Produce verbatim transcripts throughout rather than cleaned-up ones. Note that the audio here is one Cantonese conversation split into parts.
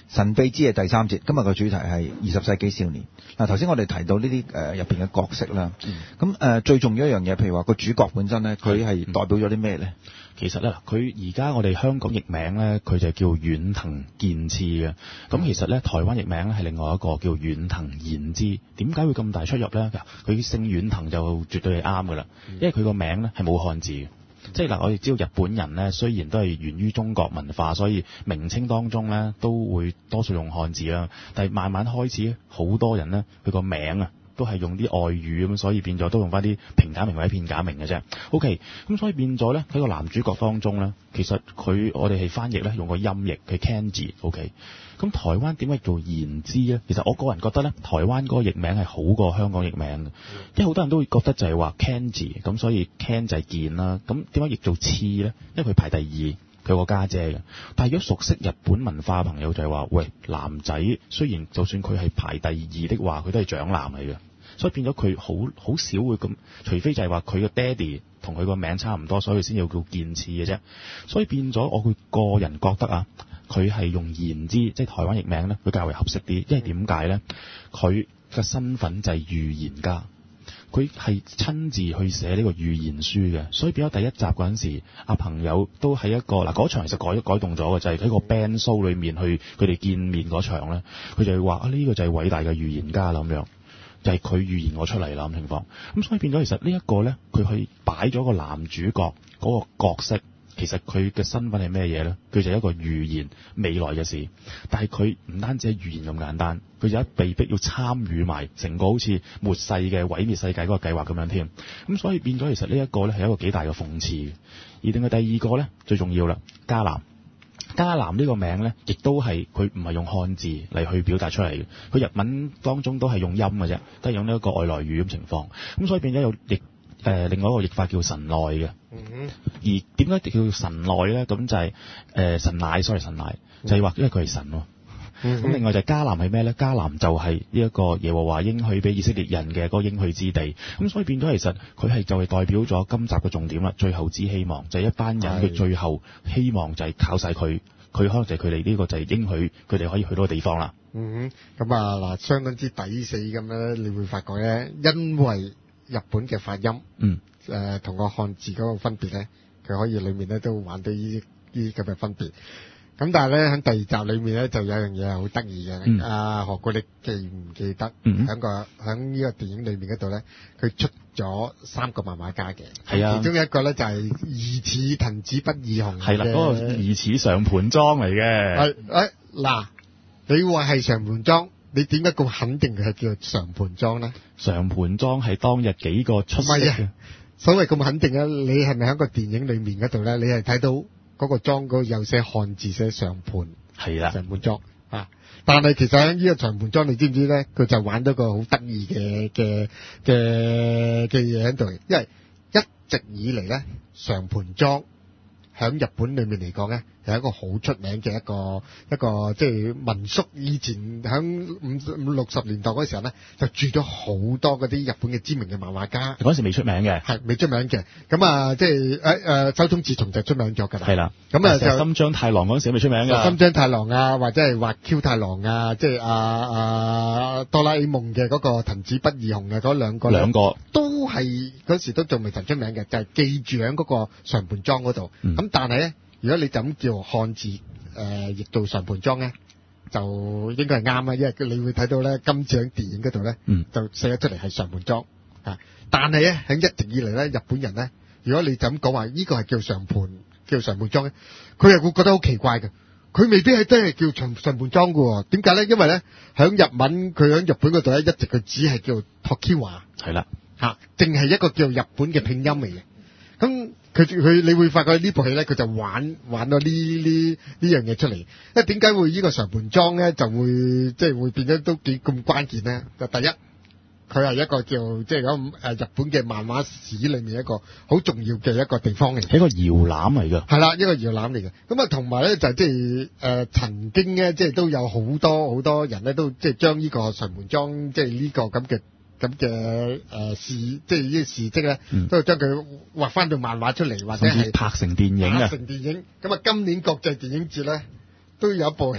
神秘之夜第三節，今日個主題係二十世紀少年。嗱，頭先我哋提到呢啲誒入邊嘅角色啦，咁誒、呃、最重要一樣嘢，譬如話個主角本身咧，佢係代表咗啲咩咧？ 其實咧，佢而家我哋香港譯名咧，佢就叫遠藤健次嘅。咁其實咧，台灣譯名咧係另外一個叫遠藤賢之。點解會咁大出入咧？佢姓遠藤就絕對係啱噶啦，因為佢個名咧係冇漢字嘅。即係嗱，我哋知道日本人咧，雖然都係源於中國文化，所以名稱當中咧都會多數用漢字啦。但係慢慢開始，好多人咧佢個名啊都係用啲外語咁，所以變咗都用翻啲平假名或者片假名嘅啫。OK，咁所以變咗咧喺個男主角當中咧，其實佢我哋係翻譯咧用個音譯，佢 Kenji。OK，咁台灣點解做言之咧？其實我個人覺得咧，台灣嗰個譯名係好過香港譯名嘅，因為好多人都會覺得就係話 Kenji，咁所以 Ken 就係健啦。咁點解譯做次咧？因為佢排第二，佢個家姐嘅。但係如果熟悉日本文化嘅朋友就係話，喂，男仔雖然就算佢係排第二的話，佢都係長男嚟嘅。所以變咗佢好好少會咁，除非就係話佢個爹哋同佢個名差唔多，所以先要叫健次嘅啫。所以變咗我佢個人覺得啊，佢係用言之，即係台灣譯名咧，佢較為合適啲。因為點解咧？佢嘅身份就係預言家，佢係親自去寫呢個預言書嘅。所以變咗第一集嗰陣時，阿朋友都係一個嗱嗰場其實改改動咗嘅，就係、是、喺個 band show 裏面去佢哋見面嗰場咧，佢就係話啊呢、這個就係偉大嘅預言家啦咁樣。就係佢預言我出嚟啦咁情況，咁所以變咗其實呢一個咧，佢去擺咗個男主角嗰個角色，其實佢嘅身份係咩嘢咧？佢就係一個預言未來嘅事，但係佢唔單止係預言咁簡單，佢就一被逼要參與埋成個好似末世嘅毀滅世界嗰個計劃咁樣添。咁所以變咗其實呢一個咧係一個幾大嘅諷刺。而另外第二個咧最重要啦，迦南。迦南呢個名咧，亦都係佢唔係用漢字嚟去表達出嚟嘅，佢日文當中都係用音嘅啫，都係用呢一個外來語咁情況。咁所以變咗有譯誒另外一個譯法叫神奈嘅。嗯、而點解叫神奈咧？咁就係、是、誒、呃、神乃 sorry 神乃，就係、是、話因為佢係神喎。咁、嗯、另外就係迦南係咩咧？迦南就係呢一個耶和華應許俾以色列人嘅嗰個應許之地。咁所以變咗其實佢係就係代表咗今集嘅重點啦。最後之希望就係、是、一班人嘅最後希望就係靠晒佢，佢可能就係佢哋呢個就係應許佢哋可以去到嘅地方啦。 嗯哼，咁啊嗱，相當之抵死咁咧，你會發覺咧，因為日本嘅發音，嗯，誒同個漢字嗰個分別咧，佢可以裡面咧都玩到呢啲呢啲咁嘅分別。咁但係咧喺第二集裏面咧就有樣嘢係好得意嘅，嗯、啊何故你記唔記得？喺、嗯、個喺呢個電影裏面嗰度咧，佢出咗三個漫畫家嘅，係啊，其中一個咧就係疑似藤子不二雄， 係啦，嗰、那個疑似上盤莊嚟嘅。 係誒嗱，你話係上盤莊，你點解咁肯定佢係叫上盤莊咧？ 上盤莊係當日幾個出色嘅， 所謂咁肯定啊，你係咪喺個電影裏面嗰度咧？你係睇到？嗰個莊嗰個有寫漢字寫上盤，係啦，上盤莊啊！但係其實喺呢個上盤莊，你知唔知咧？佢就玩到個好得意嘅嘅嘅嘅嘢喺度，因為一直以嚟咧，上盤莊喺日本裏面嚟講咧，係一個好出名嘅一個一個即係民宿。以前喺五五六十年代嗰時候咧，就住咗好多嗰啲日本嘅知名嘅漫畫家。 嗰時未出名嘅， 係未出名嘅。咁啊，即係誒誒，手塚治虫就出名咗㗎啦。 係啦， 咁啊就深章太郎嗰陣時未出名㗎。 深章太郎啊，或者係畫 Q 太郎啊，即係啊啊哆啦 A 夢嘅嗰個藤子不二雄嘅嗰兩個， 兩個都係嗰時都仲未曾出名嘅，就係、是、記住喺嗰個上盤莊嗰度。咁、嗯、但係咧，如果你就咁叫漢字誒譯做上盤莊咧，就應該係啱啊，因為你會睇到咧，今次喺電影嗰度咧，就寫咗出嚟係上盤莊啊。但係咧喺一直以嚟咧，日本人咧，如果你就咁講話呢個係叫上盤叫上盤莊咧，佢又會覺得好奇怪嘅。佢未必係真係叫上上盤莊嘅，點解咧？因為咧喺日文佢喺日本嗰度咧，一直佢只係叫 Tokiwa， 係啦嚇，淨係一個叫日本嘅拼音嚟嘅。咁佢佢你會發覺呢部戲咧，佢就玩玩到呢呢呢樣嘢出嚟。因為點解會呢個上盤莊咧，就會即係會變咗都幾咁關鍵咧？就第一，佢係一個叫即係咁誒日本嘅漫畫史裏面一個好重要嘅一個地方嚟， 係一個搖籃嚟㗎。 係啦，一個搖籃嚟嘅。咁啊，同埋咧就即係誒曾經咧，即係都有好多好多人咧，都即係將呢個上盤莊即係呢個咁嘅。咁嘅誒事，即係呢啲事蹟咧，嗯、都係將佢畫翻到漫畫出嚟，或者係拍成電影啊！ 拍成電影。咁啊，今年國際電影節咧，都有一部戲咧，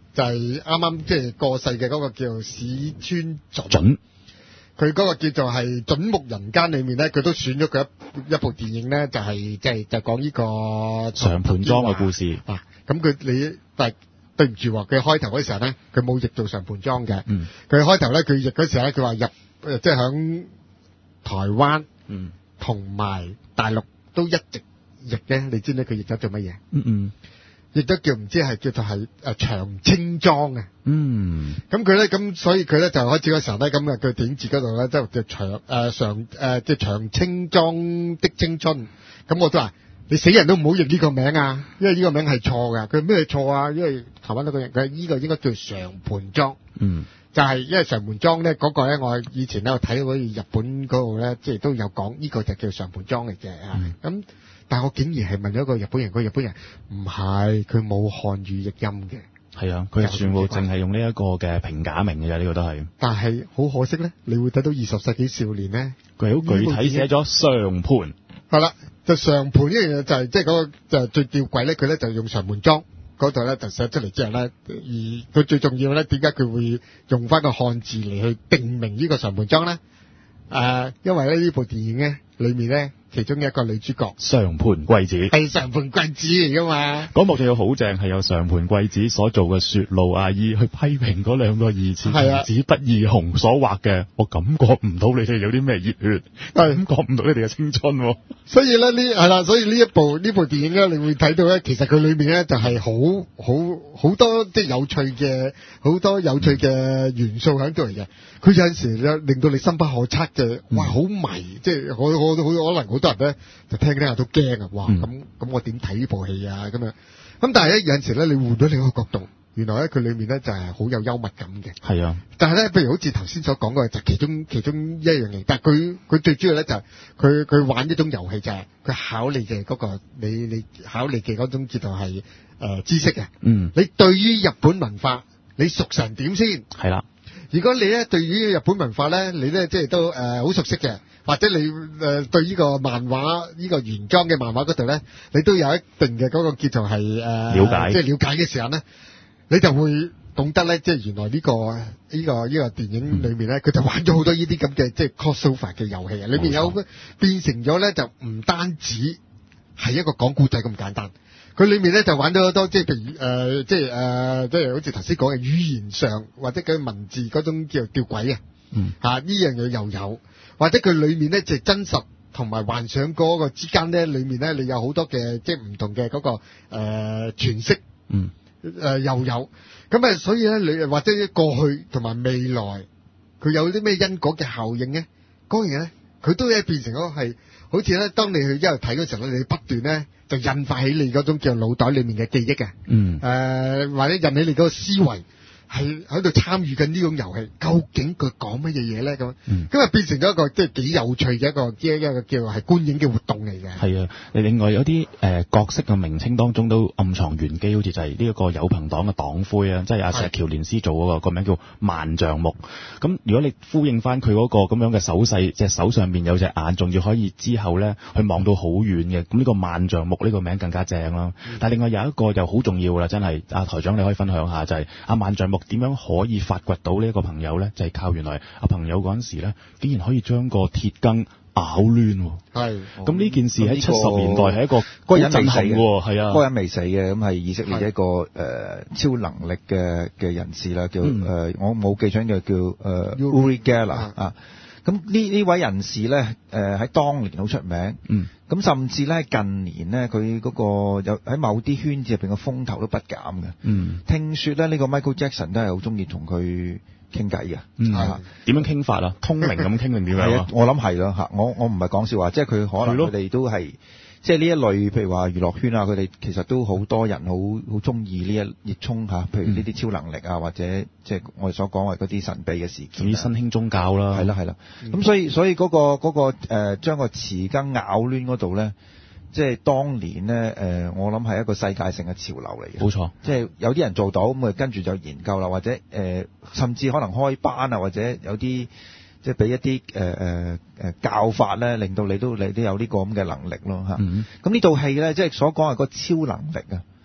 就係啱啱即係過世嘅嗰個叫史川準。 準佢嗰個叫做係《準木人間》裏面咧，佢都選咗佢一一部電影咧，就係即係就講呢個常盤莊嘅故事。 啊，咁佢你但係對唔住喎，佢開頭嗰時候咧，佢冇譯做常盤莊嘅。 嗯。 佢開頭咧，佢譯嗰時候咧，佢話入即係響台灣， 嗯， 同埋大陸都一直譯嘅。你知唔知佢譯咗做乜嘢？ 嗯嗯。 亦都叫唔知係叫做係誒長青莊啊。 嗯。 咁佢咧，咁所以佢咧就開始嗰時候咧，咁啊佢電影字嗰度咧，即係叫長誒長誒即係長青莊的青春。咁我都話你死人都唔好譯呢個名啊，因為呢個名係錯㗎。佢咩錯啊？因為台灣嗰個人佢呢個應該叫常盤莊。 嗯。 就係因為常盤莊咧嗰個咧，我以前咧我睇嗰日本嗰度咧，即係都有講呢個就叫常盤莊嚟嘅啊。咁、嗯。但係我竟然係問咗一個日本人，個日本人唔係，佢冇漢語譯音嘅。 係啊，佢係全部淨係用呢一個嘅平假名嘅啫，呢、這個都係。 但係好可惜咧，你會睇到二十世紀少年咧， 佢好具體寫咗常盤。 係啦，就常盤呢樣嘢就係即係嗰個就係最吊詭咧，佢咧就用常盤莊嗰度咧就寫出嚟之後咧，而佢最重要咧，點解佢會用翻個漢字嚟去定名呢個常盤莊咧？誒、呃，因為咧呢部電影咧裏面咧。其中一個女主角常盤貴子係常盤貴子嚟噶嘛？ 嗰幕仲要好正，係有常盤貴子所做嘅雪露阿姨去批評嗰兩個二次童子不二雄所畫嘅，我感覺唔到你哋有啲咩熱血，感覺唔到你哋嘅青春。 所以咧呢係啦，所以呢一部呢部電影咧，你會睇到咧，其實佢裏面咧就係好好好多即係有趣嘅好多有趣嘅元素喺度嚟嘅。佢有陣時咧令到你深不可測嘅，哇好迷，即係我我好可能好多人咧就聽聽下都驚啊！哇咁咁、嗯、我點睇呢部戲啊？咁樣咁但係咧有陣時咧你換咗另一個角度，原來咧佢裏面咧就係好有幽默感嘅。係啊，但係咧譬如好似頭先所講嘅就其中其中一樣嘢，但係佢佢最主要咧就係佢佢玩一種遊戲，就係佢考你嘅嗰、嗰個你你考你嘅嗰種叫做係誒知識啊。嗯，你對於日本文化你熟成點先？係啦。如果你咧對於日本文化咧，你咧即係都誒好熟悉嘅，或者你誒對呢個漫畫呢個原裝嘅漫畫嗰度咧，你都有一定嘅嗰個叫做係誒了解，即係了解嘅時候咧，你就會懂得咧，即係原來呢個呢個呢個電影裏面咧，佢就玩咗好多呢啲咁嘅即係 crossover 嘅遊戲啊，裏面有變成咗咧就唔單止係一個講故仔咁簡單。佢裏面咧就玩咗好多，即係譬如誒、呃，即係誒、呃，即係好似頭先講嘅語言上或者佢文字嗰種叫吊詭啊，嗯，嚇呢樣嘢又有，或者佢裏面咧就係真實同埋幻想嗰個之間咧，裏面咧你有好多嘅即係唔同嘅嗰、嗰個誒詮釋，嗯，誒、呃、又有，咁啊，所以咧你或者過去同埋未來，佢有啲咩因果嘅效應咧？嗰樣嘢咧，佢都係變成嗰個係，好似咧當你去一路睇嗰時候咧，你不斷咧。就印發起你嗰種叫腦袋裏面嘅記憶嘅，嗯，誒、呃、或者印起你嗰個思維係喺度參與緊呢種遊戲，究竟佢講乜嘢嘢咧咁？嗯，咁啊變成咗一個即係幾有趣嘅一個即係一個叫做係觀影嘅活動嚟嘅。係啊，你另外有啲誒、呃、角色嘅名稱當中都暗藏玄機，好似就係呢一個有朋黨嘅黨魁啊，即係阿石橋蓮司做嗰、那個個名叫萬象目。咁如果你呼應翻佢嗰個咁樣嘅手勢，隻手上面有隻眼，仲要可以之後咧去望到好遠嘅，咁呢個萬象目呢個名更加正啦、嗯。但係另外有一個又好重要啦，真係阿、啊、台長你可以分享下，就係、是、阿、啊、萬象目點樣可以發掘到呢一個朋友咧？就係、是、靠原來阿朋友嗰陣時咧，竟然可以將個鐵羹咬攣。係，咁呢件事喺七十年代係一個嗰個人未死嘅，係啊，嗰個人未死嘅，咁係以色列一個誒、呃、超能力嘅嘅人士啦，叫誒、嗯呃、我冇記錯嘅叫誒、呃、Uri Geller 啊。咁呢呢位人士咧，誒喺當年好出名，嗯，咁甚至咧近年咧，佢嗰個有喺某啲圈子入邊嘅風頭都不減嘅，嗯，聽說咧呢個 Michael Jackson 都係好中意同佢傾偈嘅，嗯，點樣傾法啊？通靈咁傾定點樣啊？我諗係咯嚇，我我唔係講笑話，即係佢可能佢哋都係。即係呢一類，譬如話娛樂圈啊，佢哋其實都好多人好好中意呢一熱衷嚇，譬如呢啲超能力啊，或者即係我哋所講嘅嗰啲神秘嘅事件，啲新興宗教啦，係啦係啦。咁、嗯、所以所以嗰、嗰個嗰、嗰個誒將個匙羹咬攣嗰度咧，即係當年咧誒、呃，我諗係一個世界性嘅潮流嚟嘅。冇錯，即係有啲人做到咁啊，跟住就研究啦，或者誒、呃，甚至可能開班啊，或者有啲。即係俾一啲誒誒誒教法咧，令到你都你都有呢個咁嘅能力咯嚇。咁、嗯、呢套戲咧，即係所講係個超能力啊。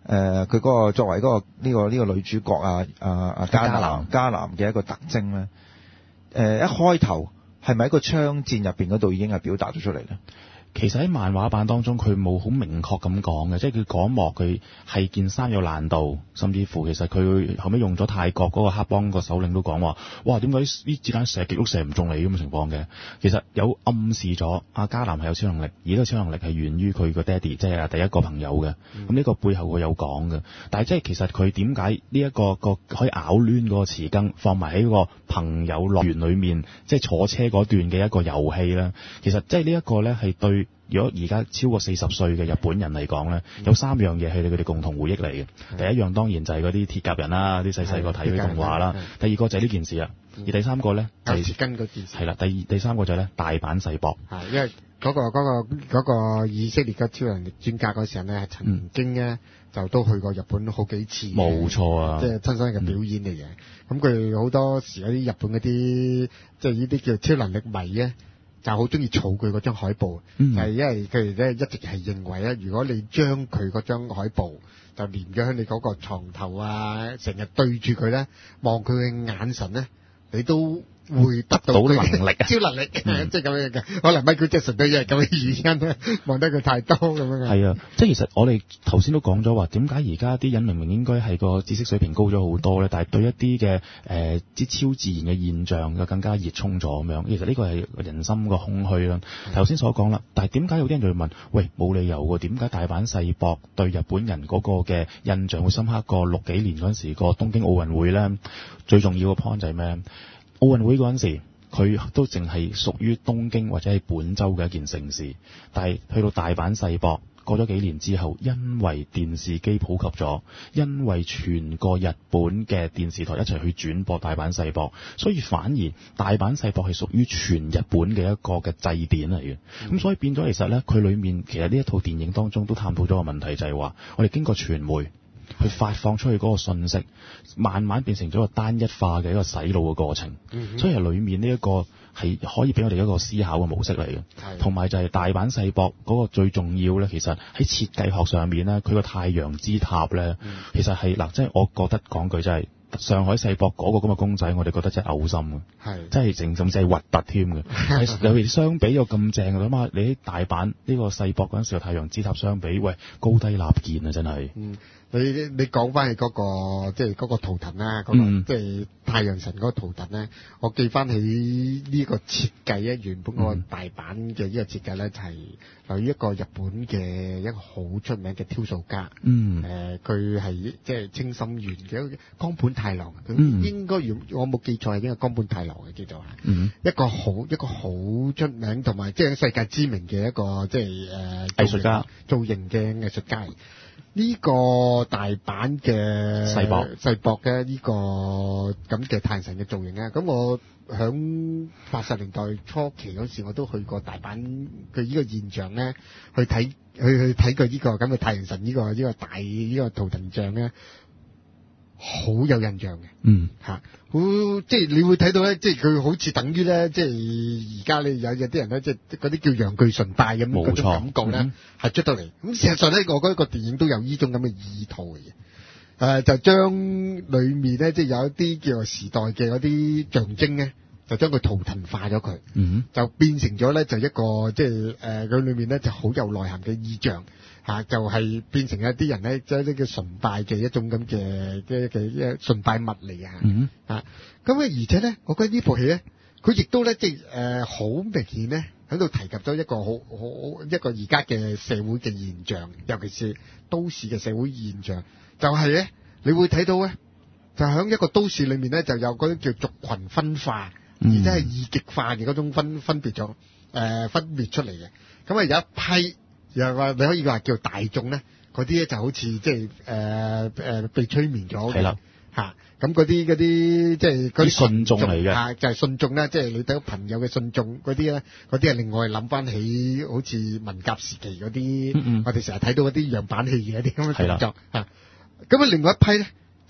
誒佢嗰個作為嗰、嗰個呢、呢個呢、呢個女主角啊啊啊加加南加南嘅一個特徵咧，誒、呃、一開頭係咪喺個槍戰入邊嗰度已經係表達咗出嚟咧？ 其實喺漫畫版當中，佢冇好明確咁講嘅，即係佢嗰一幕佢係件衫有爛到，甚至乎其實佢後尾用咗泰國嗰個黑幫個首領都講話，哇點解呢子彈射極都射唔中你咁嘅情況嘅？其實有暗示咗阿加南係有超能力，而呢個超能力係源於佢個爹哋，即係第一個朋友嘅。咁呢、嗯、個背後佢有講嘅，但係即係其實佢點解呢一個個可以咬攣嗰個匙羹放埋喺個朋友樂園裏面，即係坐車嗰段嘅一個遊戲咧？其實即係呢一個咧係對。如果而家超過四十歲嘅日本人嚟講咧，有三樣嘢係佢哋共同回憶嚟嘅。第一樣當然就係嗰啲鐵甲人啦，啲細細個睇嗰啲動畫啦。第二個就係呢件事啦，而第三個咧就係跟嗰件事。係啦，第二第三個就係咧大阪世博。 係因為嗰個嗰個嗰個以色列嘅超能力專家嗰時候咧，曾經咧就都去過日本好幾次。 冇錯啊， 即係親身嘅表演嚟嘅。咁佢好多時嗰啲日本嗰啲即係呢啲叫超能力迷咧，就好中意儲佢嗰張海報，嗯、就係因為佢哋咧一直係認為咧，如果你將佢嗰張海報就連咗喺你嗰個床頭啊，成日對住佢咧，望佢嘅眼神咧，你都會得到佢能力超能力，即係咁樣嘅。可能 Michael Jackson 都因為咁嘅原因咧，望得佢太多咁樣。 係啊，即係其實我哋頭先都講咗話，點解而家啲人明明應該係個知識水平高咗好多咧，但係對一啲嘅誒啲超自然嘅現象又更加熱衷咗咁樣。其實呢個係人心個空虛啦。頭先所講啦，但係點解有啲人就會問，喂，冇理由喎，點解大阪世博對日本人嗰個嘅印象會深刻過六幾年嗰陣時個東京奧運會咧？最重要嘅 point 就係咩？奧運會嗰陣時，佢都淨係屬於東京或者係本州嘅一件盛事，但係去到大阪世博過咗幾年之後，因為電視機普及咗，因為全個日本嘅電視台一齊去轉播大阪世博，所以反而大阪世博係屬於全日本嘅一個嘅祭典嚟嘅。咁、嗯、所以變咗其實呢，佢裡面其實呢一套電影當中都探討咗個問題，就係話我哋經過傳媒去發放出去嗰個信息，慢慢變成咗個單一化嘅一個洗腦嘅過程。嗯、所以係裡面呢一個係可以俾我哋一個思考嘅模式嚟嘅。同埋就係大阪世博嗰個最重要咧，其實喺設計學上面咧，佢個太陽之塔咧，嗯、其實係嗱，即係我覺得講句真係。上海世博嗰個咁嘅公仔，我哋覺得真係嘔心嘅，係真係正甚至係核突添嘅。尤其相比有咁正嘅，諗下你喺大阪呢個世博嗰陣時候太陽之塔相比，喂，高低立見啊，真係。嗯， 你你講翻起嗰個即係嗰個圖騰啦，嗰、嗰個即係、嗯、太陽神嗰個圖騰咧，我記翻起呢個設計咧，原本嗰個大阪嘅呢個設計咧，就係由於一個日本嘅一個好出名嘅雕塑家，嗯，誒佢係即係清心園嘅岡本太郎，佢應該如我冇記錯係應該岡本太郎嘅叫做係，嗯、一個好一個好出名同埋即係世界知名嘅一個即係誒藝術家造型嘅藝術家。呢個大阪嘅世博世博嘅呢個咁嘅太陽神嘅造型啊，咁我響八十年代初期嗰時，我都去過大阪佢呢個現象咧，去睇去去睇過呢個咁嘅太陽神呢個呢個大呢個圖騰像咧。好有印象嘅，嗯嚇，好即係你會睇到咧，即係佢好似等於咧，即係而家你有有啲人咧，即係嗰啲叫陽具崇拜咁嗰種感覺咧，係、嗯、出到嚟。咁事實上咧，我覺得個電影都有呢種咁嘅意圖嘅，誒、呃、就將裡面咧，即係有一啲叫做時代嘅嗰啲象徵咧，就將佢圖騰化咗佢，嗯，就變成咗咧就一個即係誒佢裡面咧就好有內涵嘅意象。嚇、啊，就係、是、變成一啲人咧，即係呢個崇拜嘅一種咁嘅嘅嘅崇拜物嚟啊！嗯、啊，咁啊，而且咧，我覺得呢部戲咧，佢亦都咧，即係誒好明顯咧，喺度提及咗一個好好一個而家嘅社會嘅現象，尤其是都市嘅社會現象，就係、是、咧，你會睇到咧，就喺一個都市裏面咧，就有嗰啲叫族群分化，嗯、而且係異極化嘅嗰種分分別咗誒、呃、分別出嚟嘅，咁啊有一批。又話你可以話叫大眾咧，嗰啲咧就好似即係誒誒被催眠咗，係啦嚇。咁嗰啲嗰啲即係嗰啲信眾嚟嘅， 嚇就係、是、信眾啦。即係你睇到朋友嘅信眾嗰啲咧，嗰啲係另外諗翻起好似文革時期嗰啲，嗯嗯我哋成日睇到嗰啲樣板戲嘅一啲咁嘅動作嚇。咁啊，另外一批咧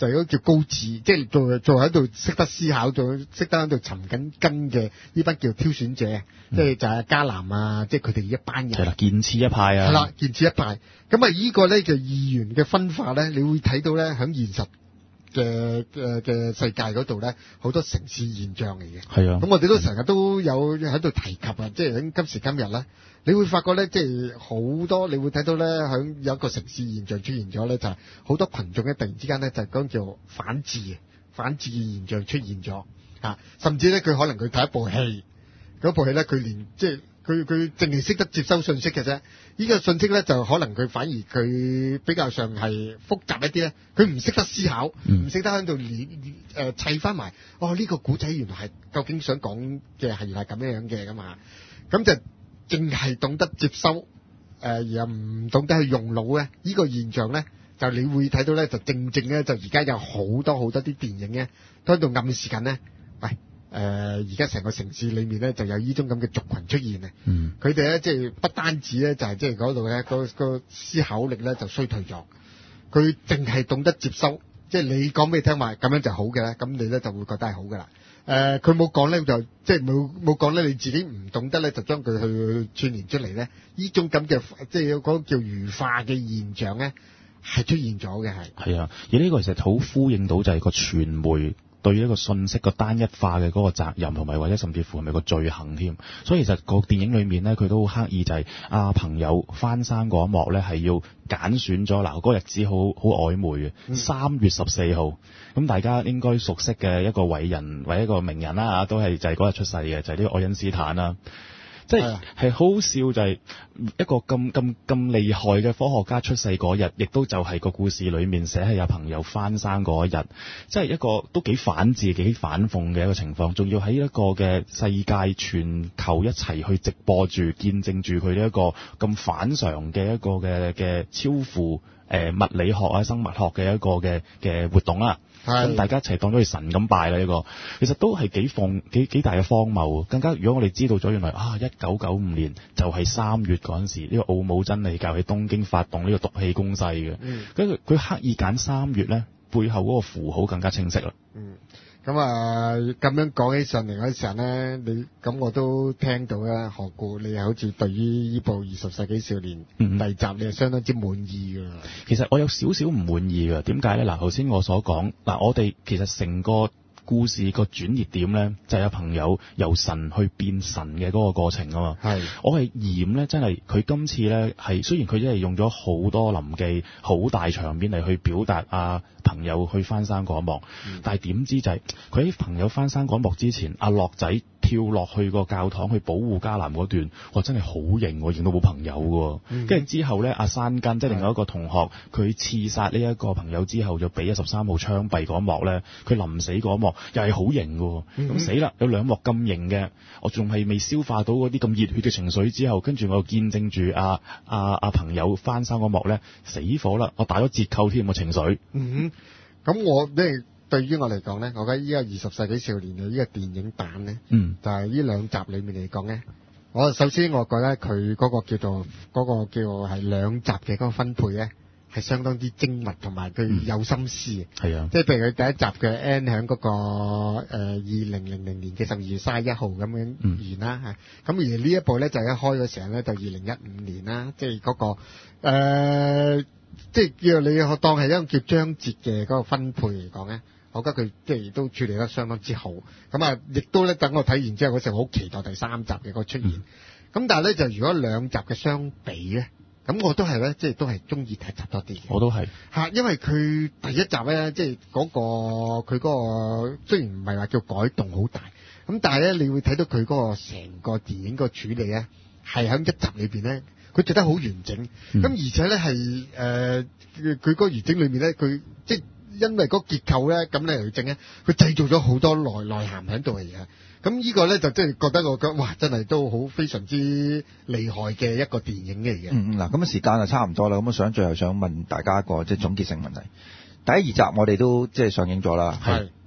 就係嗰個叫高智，即係做做喺度識得思考，做識得喺度尋緊根嘅呢班叫挑選者，嗯、即係就係迦南啊，即係佢哋一班人。 係啦，劍刺一派啊。 係啦，劍刺一派。咁啊，呢個咧就二元嘅分化咧，你會睇到咧喺現實嘅嘅嘅世界嗰度咧，好多城市現象嚟嘅。係啊。咁我哋都成日都有喺度提及啊，即係喺今時今日咧。你會發覺咧，即係好多，你會睇到咧，響有一個城市現象出現咗咧，就係、是、好多群眾咧，突然之間咧，就係講叫反智嘅反智嘅現象出現咗啊！甚至咧，佢可能佢睇一部戲，嗰部戲咧，佢連即係佢佢淨係識得接收信息嘅啫。呢、這個信息咧，就可能佢反而佢比較上係複雜一啲咧，佢唔識得思考，唔識、嗯、得喺度連誒砌翻埋。哦，呢、這個古仔原來係究竟想講嘅係原來係咁樣樣嘅㗎嘛？咁就。淨係懂得接收，誒、呃、而又唔懂得去用腦咧，呢、這個現象咧，就你會睇到咧，就正正咧，就而家有好多好多啲電影咧，都喺度暗示緊咧，喂，誒而家成個城市裏面咧，就有呢種咁嘅族群出現啊，嗯，佢哋咧即係不單止咧，就係即係嗰度咧，個個思考力咧就衰退咗，佢淨係懂得接收，即係你講俾你聽話，咁樣就好嘅咧，咁你咧就會覺得係好噶啦。誒，佢冇講咧，就即係冇冇講咧，你自己唔懂得咧，就將佢去串聯出嚟咧。呢種咁嘅即係嗰個叫愚化嘅現象咧，係出現咗嘅，係。係啊，而呢個其實好呼應到就係個傳媒對一個信息個單一化嘅嗰個責任，同埋或者甚至乎係咪個罪行添。所以其實個電影裏面咧，佢都好刻意就係、是、啊朋友翻生嗰一幕咧，係要揀選咗嗱，嗰個日子好好曖昧嘅，三、嗯、月十四號。咁大家應該熟悉嘅一個偉人或者一個名人啦，都係就係嗰日出世嘅，就係、是、呢個愛因斯坦啦。即係係好笑，就係一個咁咁咁厲害嘅科學家出世嗰日，亦都就係個故事裏面寫係有朋友翻生嗰一日，即係一個都幾反智、幾反諷嘅一個情況，仲要喺一個嘅世界全球一齊去直播住、見證住佢呢一個咁反常嘅一個嘅嘅超乎誒、呃、物理學啊、生物學嘅一個嘅嘅活動啦。咁大家一齊當咗佢神咁拜啦，呢個其實都係幾荒幾幾大嘅荒謬。更加如果我哋知道咗原來啊，一九九五年就係三月嗰陣時，呢個奧姆真理教喺東京發動呢個毒氣攻勢嘅。嗯，跟住佢刻意揀三月咧，背後嗰個符號更加清晰啦。嗯。咁啊，咁樣講起上嚟嗰時候咧，你咁我都聽到啦。何故你好似對於呢部《二十世紀少年》第二集，你係相當之滿意㗎？其實我有少少唔滿意㗎。點解咧？嗱，頭先我所講嗱，我哋其實成個故事個轉捩點咧，就係有朋友由神去變神嘅嗰個過程啊嘛。係，我係嫌咧，真係佢今次咧係雖然佢真係用咗好多臨記、好大場面嚟去表達啊朋友去翻生嗰一幕，嗯、但係點知就係佢喺朋友翻生嗰一幕之前，阿樂仔跳落去個教堂去保護迦南嗰段，哇真係好型喎，型到冇朋友喎。跟住、嗯、之後咧，阿山根即係另外一個同學，佢刺殺呢一個朋友之後，就俾一十三號槍斃嗰一幕咧，佢臨死嗰一幕又係好型喎。咁、嗯、死啦，有兩幕咁型嘅，我仲係未消化到嗰啲咁熱血嘅情緒之後，跟住我又見證住阿阿阿朋友翻生嗰幕咧，死火啦！我打咗折扣添個情緒。嗯，咁我即係。對於我嚟講咧，我覺得依個二十世紀少年嘅呢個電影版咧，嗯，就係呢兩集裏面嚟講咧，我首先我覺得佢嗰個叫做嗰個叫做係兩集嘅嗰個分配咧，係相當之精密同埋佢有心思嘅，係啊，即係譬如佢第一集嘅 end 喺嗰個誒二零零零年嘅十二月三十一號咁樣完啦嚇，咁而呢一部咧就一開嘅時候咧就二零一五年啦，即係嗰個誒，即係叫你當係一個叫章節嘅嗰個分配嚟講咧。我覺得佢即係都處理得相當之好，咁啊，亦都咧等我睇完之後嗰時候好期待第三集嘅個出現。咁、嗯、但係咧就如果兩集嘅相比咧，咁我都係咧即係都係中意第一集多啲嘅。我都係嚇，因為佢第一集咧即係嗰個佢嗰個雖然唔係話叫改動好大，咁但係咧你會睇到佢嗰個成個電影個處理咧係喺一集裏邊咧，佢做得好完整。咁、嗯、而且咧係誒佢嗰個完整裏面咧，佢即係。因為嗰個結構咧，咁咧嚟整咧，佢製造咗好多內內涵喺度嘅嘢。咁呢個咧就真係覺得我覺得哇，真係都好非常之厲害嘅一個電影嚟嘅。嗯嗯，嗱，咁啊時間就差唔多啦。咁我想最後想問大家一個即係總結性問題。第一二集我哋都即係上映咗啦。係。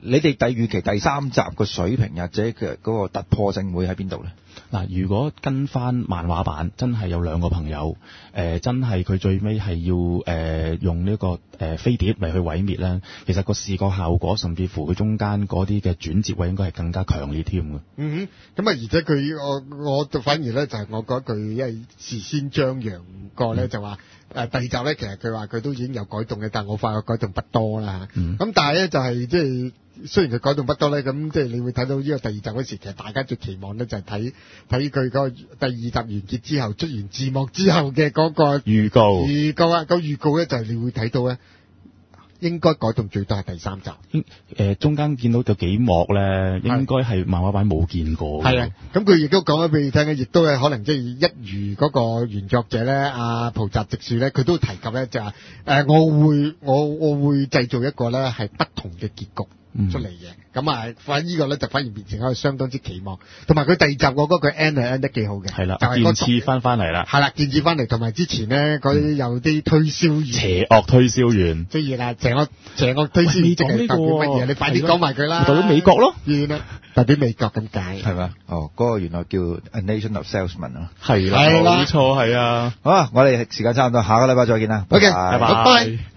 你哋第預期第三集個水平或者嘅嗰個突破性會喺邊度咧？ 嗱，如果跟翻漫畫版，真係有兩個朋友，誒、呃，真係佢最尾係要誒、呃、用呢、這個誒、呃、飛碟嚟去毀滅咧。其實個視覺效果，甚至乎佢中間嗰啲嘅轉折位，應該係更加強烈添嘅。 嗯哼，咁啊，而且佢我我反而咧就係、是、我覺得佢因為事先張揚過咧，嗯、就話誒、呃、第二集咧，其實佢話佢都已經有改動嘅，但係我發覺改動不多啦。咁、嗯、但係咧就係即係。雖然佢改動不多咧，咁即係你會睇到呢個第二集嗰時，其實大家最期望咧就係睇睇佢個第二集完結之後出完字幕之後嘅嗰個預告。 預告啊，個預告咧就係你會睇到咧，應該改動最多係第三集。 誒、呃，中間見到有幾幕咧，應該係漫畫版冇見過。 係啊，咁佢亦都講咗俾你聽嘅，亦都係可能即係一如嗰個原作者咧，阿浦澤直樹咧，佢都提及咧就係、是、誒、呃，我會我我會製造一個咧係不同嘅結局。出嚟嘅，咁啊，反正呢個咧就反而變成一個相當之期望，同埋佢第二集我覺得佢 end 係 end 得幾好嘅， 係啦， 就係建設翻翻嚟啦， 係啦，建設翻嚟，同埋之前咧嗰啲有啲推銷員， 邪惡推銷員， 雖然啦，邪惡邪惡推銷員即係代表乜嘢？你快啲講埋佢啦， 代表美國咯， 原來代表美國咁解， 係咪？哦，嗰、嗰個原來叫 A Nation of Salesmen 啊， 係啦，冇錯係啊， 好啊，我哋時間差唔多，下個禮拜再見啦， OK， 拜拜拜。